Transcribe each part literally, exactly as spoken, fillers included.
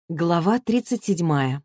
Глава тридцать седьмая.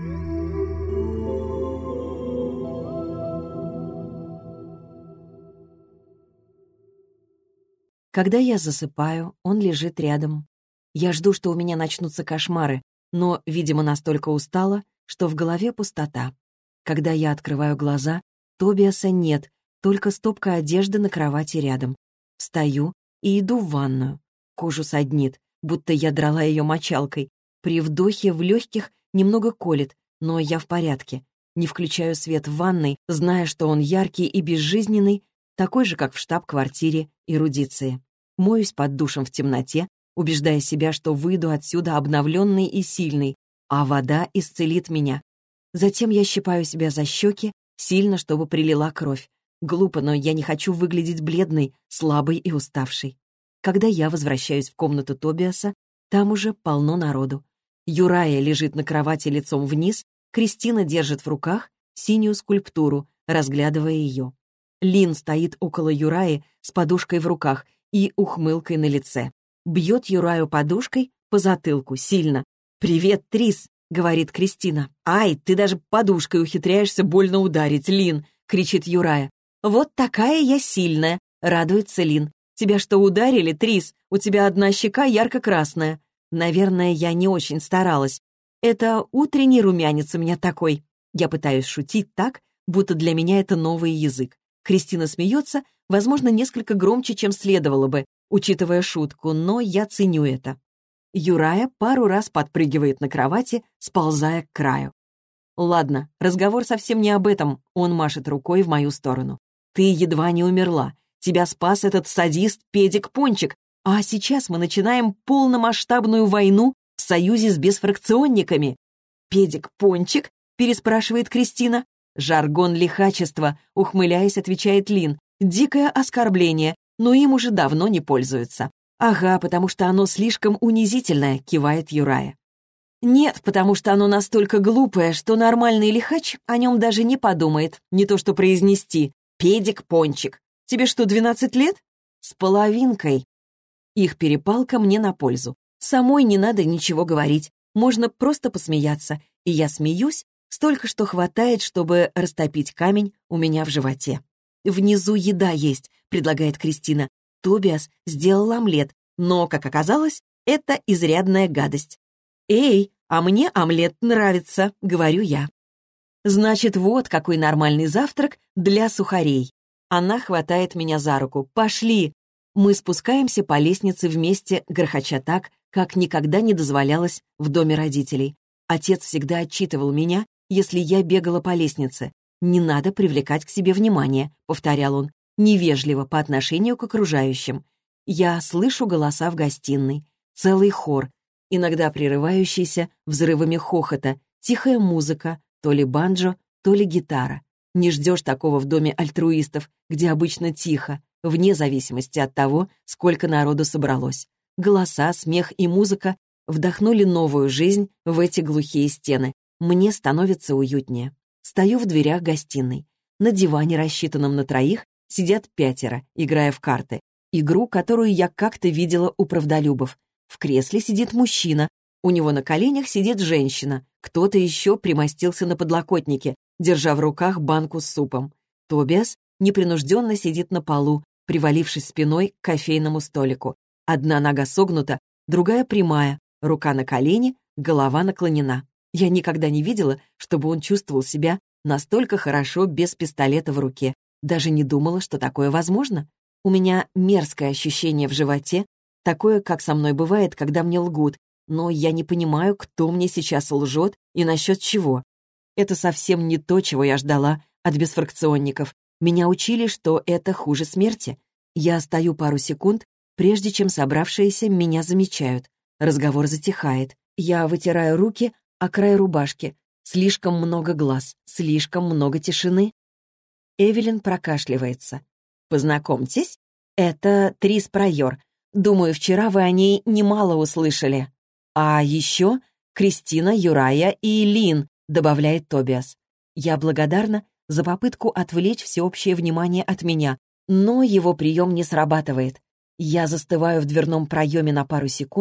Когда я засыпаю, он лежит рядом. Я жду, что у меня начнутся кошмары, но, видимо, настолько устала, что в голове пустота. Когда я открываю глаза, Тобиаса нет, только стопка одежды на кровати рядом. Встаю и иду в ванную. Кожу саднит, будто я драла ее мочалкой. При вдохе в легких немного колет, но я в порядке. Не включаю свет в ванной, зная, что он яркий и безжизненный, такой же, как в штаб-квартире эрудиции. Моюсь под душем в темноте, убеждая себя, что выйду отсюда обновленный и сильный, а вода исцелит меня. Затем я щипаю себя за щеки, сильно, чтобы прилила кровь. Глупо, но я не хочу выглядеть бледной, слабой и уставшей. Когда я возвращаюсь в комнату Тобиаса, там уже полно народу. Юрая лежит на кровати лицом вниз, Кристина держит в руках синюю скульптуру, разглядывая ее. Лин стоит около Юраи с подушкой в руках и ухмылкой на лице. Бьет Юраю подушкой по затылку сильно. «Привет, Трис!» — говорит Кристина. «Ай, ты даже подушкой ухитряешься больно ударить, Лин!» — кричит Юрая. «Вот такая я сильная!» — радуется Лин. «Тебя что, ударили, Трис? У тебя одна щека ярко-красная». Наверное, я не очень старалась. Это утренний румянец у меня такой. Я пытаюсь шутить так, будто для меня это новый язык. Кристина смеется, возможно, несколько громче, чем следовало бы, учитывая шутку, но я ценю это. Юрая пару раз подпрыгивает на кровати, сползая к краю. «Ладно, разговор совсем не об этом», — он машет рукой в мою сторону. «Ты едва не умерла. Тебя спас этот садист Педик Пончик, а сейчас мы начинаем полномасштабную войну в союзе с бесфракционниками». «Педик Пончик?» — переспрашивает Кристина. «Жаргон лихачества», — ухмыляясь, отвечает Лин. «Дикое оскорбление, но им уже давно не пользуются». «Ага, потому что оно слишком унизительное», — кивает Юрая. «Нет, потому что оно настолько глупое, что нормальный лихач о нем даже не подумает, не то что произнести «Педик Пончик». Тебе что, двенадцать лет?» «С половинкой». Их перепалка мне на пользу. Самой не надо ничего говорить, можно просто посмеяться, и я смеюсь, столько что хватает, чтобы растопить камень у меня в животе. «Внизу еда есть», — предлагает Кристина. Тобиас сделал омлет, но, как оказалось, это изрядная гадость. «Эй, а мне омлет нравится», — говорю я. «Значит, вот какой нормальный завтрак для сухарей». Она хватает меня за руку. «Пошли!» Мы спускаемся по лестнице вместе, грохоча так, как никогда не дозволялось в доме родителей. Отец всегда отчитывал меня, если я бегала по лестнице. «Не надо привлекать к себе внимание», — повторял он, невежливо по отношению к окружающим. Я слышу голоса в гостиной, целый хор, иногда прерывающийся взрывами хохота, тихая музыка, то ли банджо, то ли гитара. Не ждешь такого в доме альтруистов, где обычно тихо, вне зависимости от того, сколько народу собралось. Голоса, смех и музыка вдохнули новую жизнь в эти глухие стены. Мне становится уютнее. Стою в дверях гостиной. На диване, рассчитанном на троих, сидят пятеро, играя в карты. Игру, которую я как-то видела у правдолюбов. В кресле сидит мужчина, у него на коленях сидит женщина, кто-то еще примостился на подлокотнике, держа в руках банку с супом. Тобиас непринужденно сидит на полу, привалившись спиной к кофейному столику. Одна нога согнута, другая прямая, рука на колени, голова наклонена. Я никогда не видела, чтобы он чувствовал себя настолько хорошо без пистолета в руке. Даже не думала, что такое возможно. У меня мерзкое ощущение в животе, такое, как со мной бывает, когда мне лгут, но я не понимаю, кто мне сейчас лжет и насчет чего. Это совсем не то, чего я ждала от бесфракционников. Меня учили, что это хуже смерти. Я стою пару секунд, прежде чем собравшиеся меня замечают. Разговор затихает. Я вытираю руки о край рубашки. Слишком много глаз, слишком много тишины. Эвелин прокашливается. «Познакомьтесь, это Трис Прайор. Думаю, вчера вы о ней немало услышали. А еще Кристина, Юрая и Лин», — добавляет Тобиас. Я благодарна за попытку отвлечь всеобщее внимание от меня, но его прием не срабатывает. Я застываю в дверном проеме на пару секунд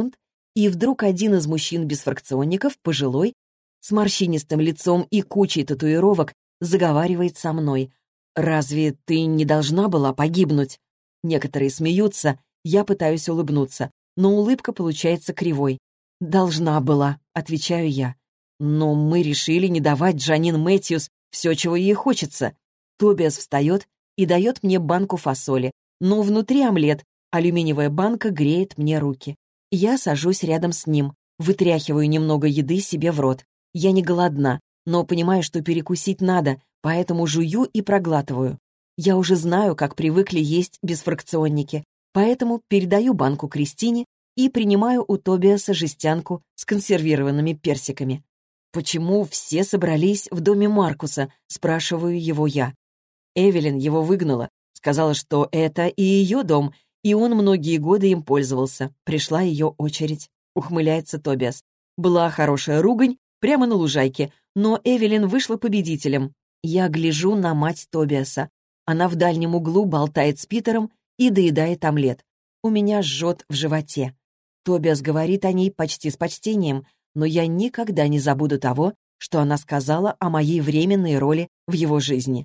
и вдруг один из мужчин-бесфракционников, пожилой, с морщинистым лицом и кучей татуировок, заговаривает со мной. «Разве ты не должна была погибнуть?» Некоторые смеются, я пытаюсь улыбнуться, но улыбка получается кривой. «Должна была», — отвечаю я. «Но мы решили не давать Джанин Мэтьюс все, чего ей хочется». Тобиас встает и дает мне банку фасоли, но внутри омлет, алюминиевая банка греет мне руки. Я сажусь рядом с ним, вытряхиваю немного еды себе в рот. Я не голодна, но понимаю, что перекусить надо, поэтому жую и проглатываю. Я уже знаю, как привыкли есть бесфракционники, поэтому передаю банку Кристине и принимаю у Тобиаса жестянку с консервированными персиками. «Почему все собрались в доме Маркуса?» — спрашиваю его я. Эвелин его выгнала, сказала, что это и ее дом, и он многие годы им пользовался. Пришла ее очередь. Ухмыляется Тобиас. Была хорошая ругань прямо на лужайке, но Эвелин вышла победителем. Я гляжу на мать Тобиаса. Она в дальнем углу болтает с Питером и доедает омлет. У меня жжет в животе. Тобиас говорит о ней почти с почтением, но я никогда не забуду того, что она сказала о моей временной роли в его жизни.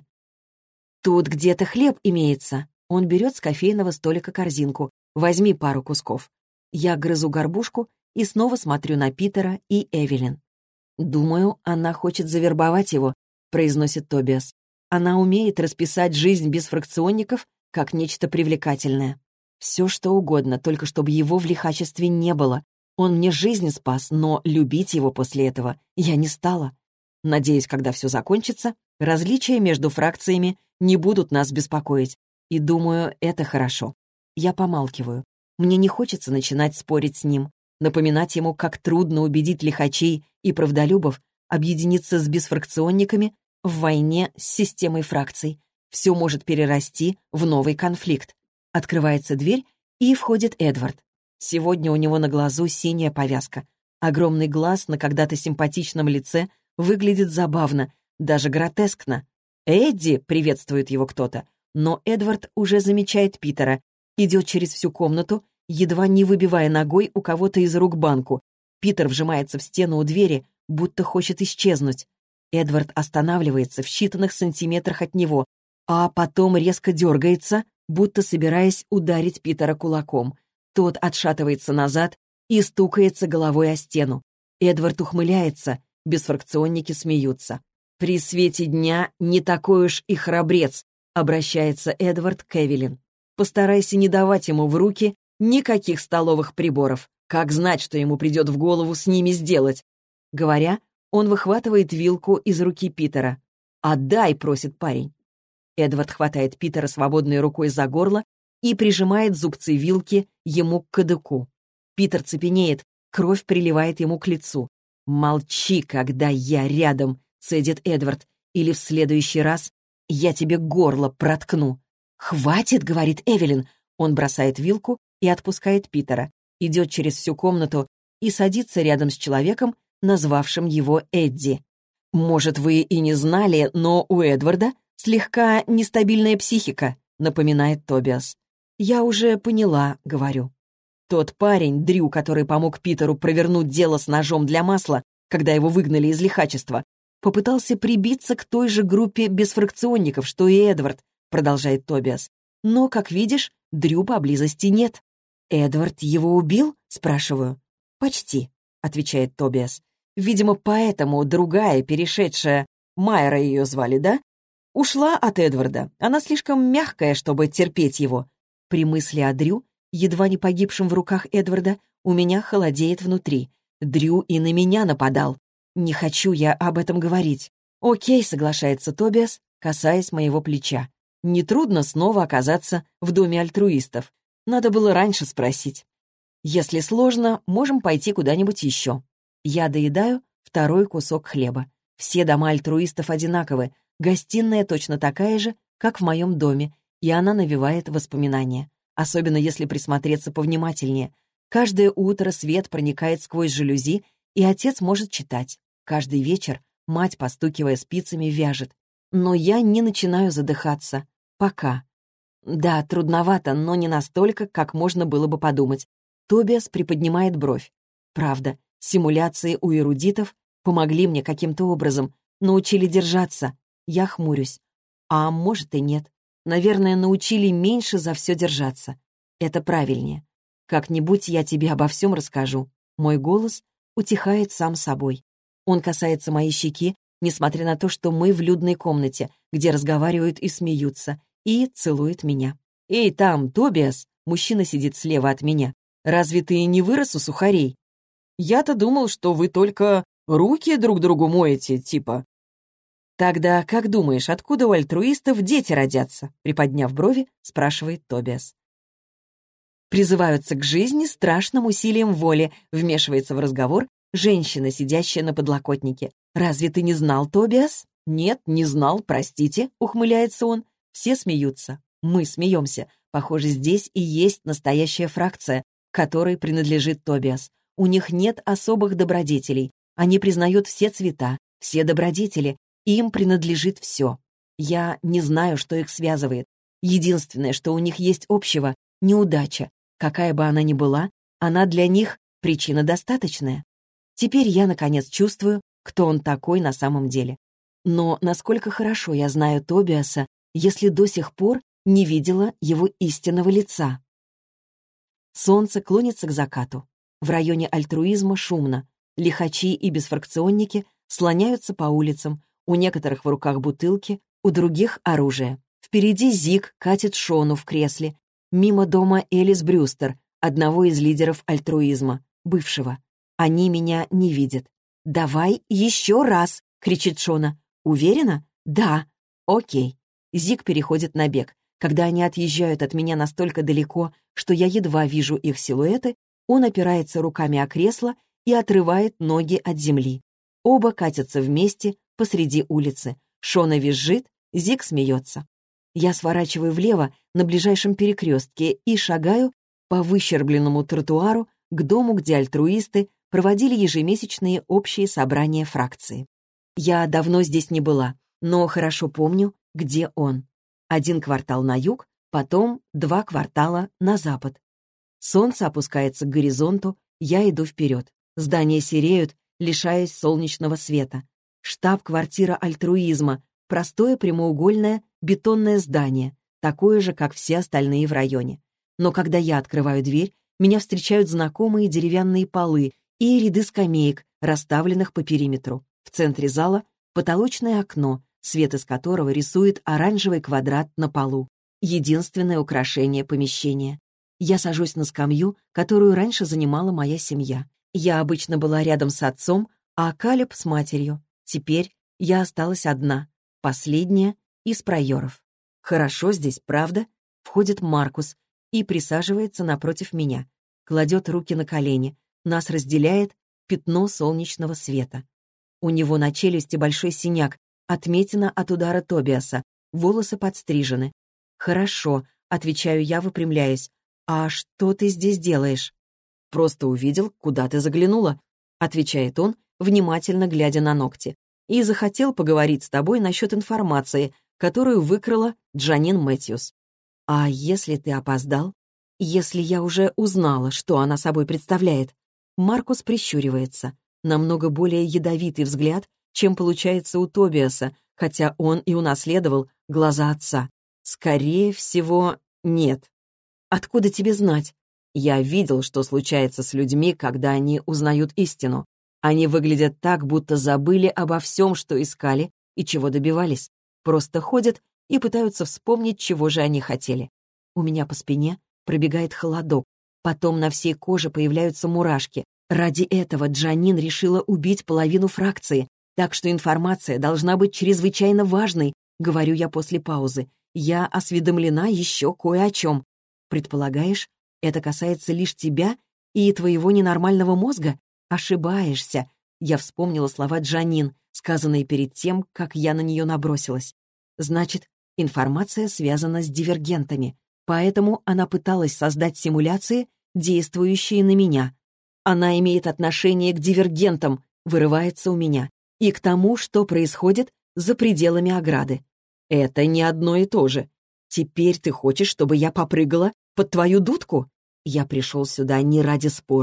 «Тут где-то хлеб имеется». Он берет с кофейного столика корзинку. «Возьми пару кусков». Я грызу горбушку и снова смотрю на Питера и Эвелин. «Думаю, она хочет завербовать его», — произносит Тобиас. «Она умеет расписать жизнь бесфракционников как нечто привлекательное. Все что угодно, только чтобы его в лихачестве не было. Он мне жизнь спас, но любить его после этого я не стала. Надеюсь, когда все закончится, различия между фракциями не будут нас беспокоить. И думаю, это хорошо. Я помалкиваю. Мне не хочется начинать спорить с ним, напоминать ему, как трудно убедить лихачей и правдолюбов объединиться с бесфракционниками в войне с системой фракций. Все может перерасти в новый конфликт. Открывается дверь, и входит Эдвард. Сегодня у него на глазу синяя повязка. Огромный глаз на когда-то симпатичном лице выглядит забавно, даже гротескно. «Эдди!» — приветствует его кто-то. Но Эдвард уже замечает Питера, идет через всю комнату, едва не выбивая ногой у кого-то из рук банку. Питер вжимается в стену у двери, будто хочет исчезнуть. Эдвард останавливается в считанных сантиметрах от него, а потом резко дергается, будто собираясь ударить Питера кулаком. Тот отшатывается назад и стукается головой о стену. Эдвард ухмыляется, бесфракционники смеются. «При свете дня не такой уж и храбрец», — обращается Эдвард к Эвелин. «Постарайся не давать ему в руки никаких столовых приборов. Как знать, что ему придет в голову с ними сделать?» Говоря, он выхватывает вилку из руки Питера. «Отдай», — просит парень. Эдвард хватает Питера свободной рукой за горло и прижимает зубцы вилки ему к кадыку. Питер цепенеет, кровь приливает ему к лицу. «Молчи, когда я рядом», — цедит Эдвард, «или в следующий раз я тебе горло проткну». «Хватит», — говорит Эвелин. Он бросает вилку и отпускает Питера, идет через всю комнату и садится рядом с человеком, назвавшим его Эдди. «Может, вы и не знали, но у Эдварда слегка нестабильная психика», — напоминает Тобиас. «Я уже поняла», — говорю. Тот парень, Дрю, который помог Питеру провернуть дело с ножом для масла, когда его выгнали из лихачества, попытался прибиться к той же группе бесфракционников, что и Эдвард, продолжает Тобиас. Но, как видишь, Дрю поблизости нет. «Эдвард его убил?» — спрашиваю. «Почти», — отвечает Тобиас. «Видимо, поэтому другая, перешедшая, Майра ее звали, да? Ушла от Эдварда. Она слишком мягкая, чтобы терпеть его». При мысли о Дрю, едва не погибшем в руках Эдварда, у меня холодеет внутри. Дрю и на меня нападал. Не хочу я об этом говорить. «Окей», — соглашается Тобиас, касаясь моего плеча. «Нетрудно снова оказаться в доме альтруистов. Надо было раньше спросить. Если сложно, можем пойти куда-нибудь еще». Я доедаю второй кусок хлеба. Все дома альтруистов одинаковы. Гостиная точно такая же, как в моем доме, и она навевает воспоминания. Особенно если присмотреться повнимательнее. Каждое утро свет проникает сквозь жалюзи, и отец может читать. Каждый вечер мать, постукивая спицами, вяжет. Но я не начинаю задыхаться. Пока. Да, трудновато, но не настолько, как можно было бы подумать. Тобиас приподнимает бровь. правда, симуляции у эрудитов помогли мне каким-то образом, научили держаться. Я хмурюсь. А может и нет. Наверное, научили меньше за все держаться. Это правильнее. Как-нибудь я тебе обо всем расскажу. Мой голос утихает сам собой. Он касается моей щеки, несмотря на то, что мы в людной комнате, где разговаривают и смеются, и целует меня. «Эй, там, Тобиас!» Мужчина сидит слева от меня. «Разве ты не вырос у сухарей? Я-то думал, что вы только руки друг другу моете, типа». «Тогда как думаешь, откуда у альтруистов дети родятся?» Приподняв брови, спрашивает Тобиас. «Призываются к жизни страшным усилием воли», вмешивается в разговор женщина, сидящая на подлокотнике. «Разве ты не знал, Тобиас?» «Нет, не знал, простите», — ухмыляется он. Все смеются. Мы смеемся. Похоже, здесь и есть настоящая фракция, которой принадлежит Тобиас. У них нет особых добродетелей. Они признают все цвета, все добродетели. Им принадлежит все. Я не знаю, что их связывает. Единственное, что у них есть общего — неудача. Какая бы она ни была, она для них причина достаточная. Теперь я, наконец, чувствую, кто он такой на самом деле. Но насколько хорошо я знаю Тобиаса, если до сих пор не видела его истинного лица. Солнце клонится к закату. В районе альтруизма шумно. Лихачи и бесфракционники слоняются по улицам, у некоторых в руках бутылки, у других — оружие. Впереди Зиг катит Шону в кресле. Мимо дома Элис Брюстер, одного из лидеров альтруизма, бывшего. Они меня не видят. «Давай еще раз!» — кричит Шона. «Уверена?» «Да». «Окей». Зиг переходит на бег. Когда они отъезжают от меня настолько далеко, что я едва вижу их силуэты, он опирается руками о кресло и отрывает ноги от земли. Оба катятся вместе посреди улицы. Шона визжит, Зиг смеется. Я сворачиваю влево на ближайшем перекрестке и шагаю по выщербленному тротуару к дому, где альтруисты проводили ежемесячные общие собрания фракции. Я давно здесь не была, но хорошо помню, где он. Один квартал на юг, потом два квартала на запад. Солнце опускается к горизонту, я иду вперед. Здания сереют, лишаясь солнечного света. Штаб-квартира альтруизма, простое прямоугольное бетонное здание, такое же, как все остальные в районе. Но когда я открываю дверь, меня встречают знакомые деревянные полы и ряды скамеек, расставленных по периметру. В центре зала потолочное окно, свет из которого рисует оранжевый квадрат на полу. Единственное украшение помещения. Я сажусь на скамью, которую раньше занимала моя семья. Я обычно была рядом с отцом, а Калеб с матерью. Теперь я осталась одна, последняя из прайоров. Хорошо здесь, правда? Входит Маркус и присаживается напротив меня. Кладет руки на колени. Нас разделяет пятно солнечного света. У него на челюсти большой синяк, отметина от удара Тобиаса, волосы подстрижены. «Хорошо», — отвечаю я, выпрямляясь. «А что ты здесь делаешь?» «Просто увидел, куда ты заглянула», — отвечает он, внимательно глядя на ногти. «И захотел поговорить с тобой насчет информации, которую выкрала Джанин Мэтьюс». «А если ты опоздал? Если я уже узнала, что она собой представляет?» Маркус прищуривается. Намного более ядовитый взгляд, чем получается у Тобиаса, хотя он и унаследовал глаза отца. Скорее всего, нет. Откуда тебе знать? Я видел, что случается с людьми, когда они узнают истину. Они выглядят так, будто забыли обо всем, что искали и чего добивались. Просто ходят и пытаются вспомнить, чего же они хотели. У меня по спине пробегает холодок, потом на всей коже появляются мурашки. Ради этого Джанин решила убить половину фракции, так что информация должна быть чрезвычайно важной, говорю я после паузы. Я осведомлена еще кое о чем. Предполагаешь, это касается лишь тебя и твоего ненормального мозга? Ошибаешься. Я вспомнила слова Джанин, сказанные перед тем, как я на нее набросилась. Значит, информация связана с дивергентами, поэтому она пыталась создать симуляции, действующие на меня. Она имеет отношение к дивергентам, вырывается у меня, и к тому, что происходит за пределами ограды. Это не одно и то же. Теперь ты хочешь, чтобы я попрыгала под твою дудку? Я пришел сюда не ради споров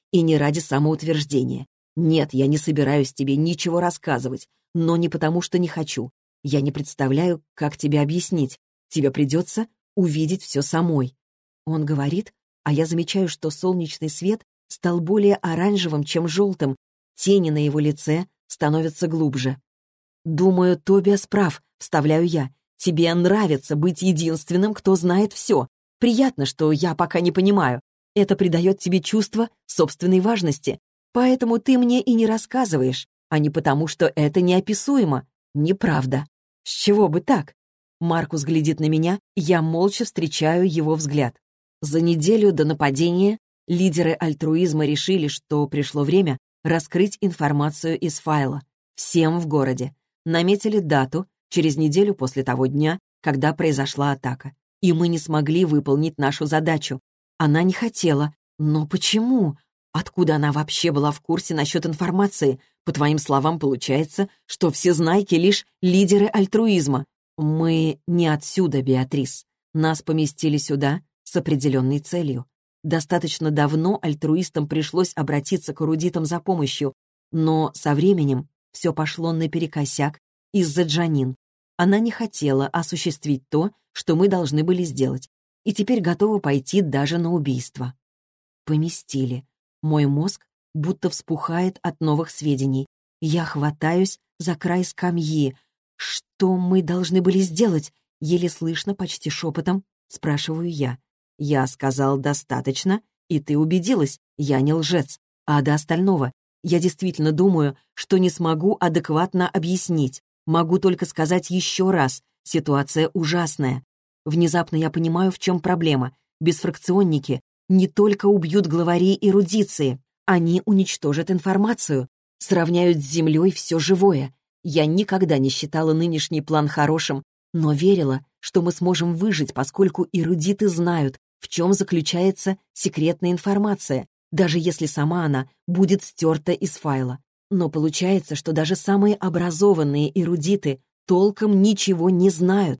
И не ради самоутверждения. Нет, я не собираюсь тебе ничего рассказывать, но не потому, что не хочу. Я не представляю, как тебе объяснить. Тебе придется увидеть все самой. Он говорит, а я замечаю, что солнечный свет стал более оранжевым, чем желтым. Тени на его лице становятся глубже. «Думаю, Тобиас прав», — вставляю я. «Тебе нравится быть единственным, кто знает все. Приятно, что я пока не понимаю. Это придает тебе чувство собственной важности. Поэтому ты мне и не рассказываешь, а не потому, что это неописуемо. Неправда. С чего бы так?» Маркус глядит на меня, я молча встречаю его взгляд. За неделю до нападения лидеры альтруизма решили, что пришло время раскрыть информацию из файла. Всем в городе. Наметили дату через неделю после того дня, когда произошла атака. И мы не смогли выполнить нашу задачу. Она не хотела. Но почему? Откуда она вообще была в курсе насчет информации? По твоим словам, получается, что всезнайки лишь лидеры альтруизма. Мы не отсюда, Беатрис. Нас поместили сюда с определенной целью. Достаточно давно альтруистам пришлось обратиться к эрудитам за помощью, но со временем все пошло наперекосяк из-за Джанин. Она не хотела осуществить то, что мы должны были сделать, и теперь готова пойти даже на убийство. Поместили. Мой мозг будто вспухает от новых сведений. Я хватаюсь за край скамьи. «Что мы должны были сделать?» Еле слышно, почти шепотом, спрашиваю я. «Я сказал достаточно, и ты убедилась, я не лжец. А до остального я действительно думаю, что не смогу адекватно объяснить. Могу только сказать еще раз, ситуация ужасная. Внезапно я понимаю, в чем проблема. Бесфракционники не только убьют главарей эрудиции, они уничтожат информацию, сравняют с землей все живое. Я никогда не считала нынешний план хорошим, но верила, что мы сможем выжить, поскольку эрудиты знают, в чем заключается секретная информация, даже если сама она будет стерта из файла. Но получается, что даже самые образованные эрудиты толком ничего не знают.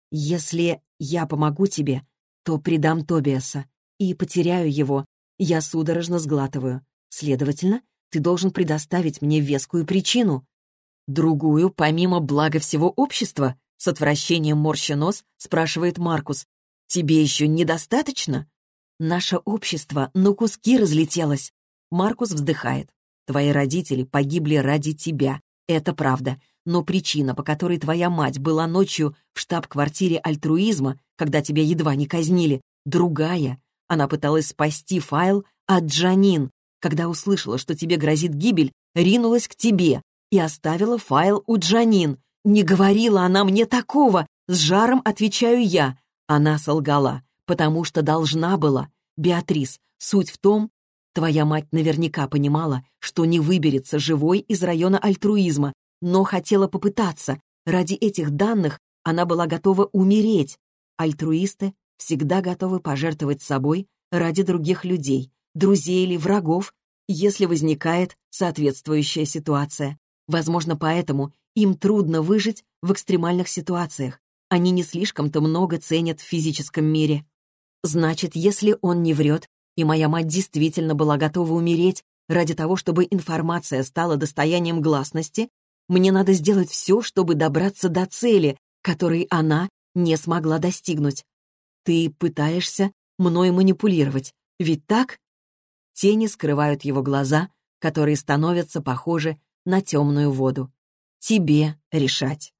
Если я помогу тебе, то предам Тобиаса и потеряю его. Я судорожно сглатываю. Следовательно, ты должен предоставить мне вескую причину. Другую, помимо блага всего общества, с отвращением морща нос, спрашивает Маркус. Тебе еще недостаточно? Наше общество на куски разлетелось. Маркус вздыхает. Твои родители погибли ради тебя. Это правда. Но причина, по которой твоя мать была ночью в штаб-квартире альтруизма, когда тебя едва не казнили, другая. Она пыталась спасти файл от Джанин. Когда услышала, что тебе грозит гибель, ринулась к тебе и оставила файл у Джанин. Не говорила она мне такого. С жаром отвечаю я. Она солгала, потому что должна была. Беатрис, суть в том, твоя мать наверняка понимала, что не выберется живой из района альтруизма, но хотела попытаться. Ради этих данных она была готова умереть. Альтруисты всегда готовы пожертвовать собой ради других людей, друзей или врагов, если возникает соответствующая ситуация. Возможно, поэтому им трудно выжить в экстремальных ситуациях. Они не слишком-то много ценят в физическом мире. Значит, если он не врет, и моя мать действительно была готова умереть ради того, чтобы информация стала достоянием гласности, мне надо сделать все, чтобы добраться до цели, которой она не смогла достигнуть. Ты пытаешься мной манипулировать, ведь так? Тени скрывают его глаза, которые становятся похожи на темную воду. Тебе решать.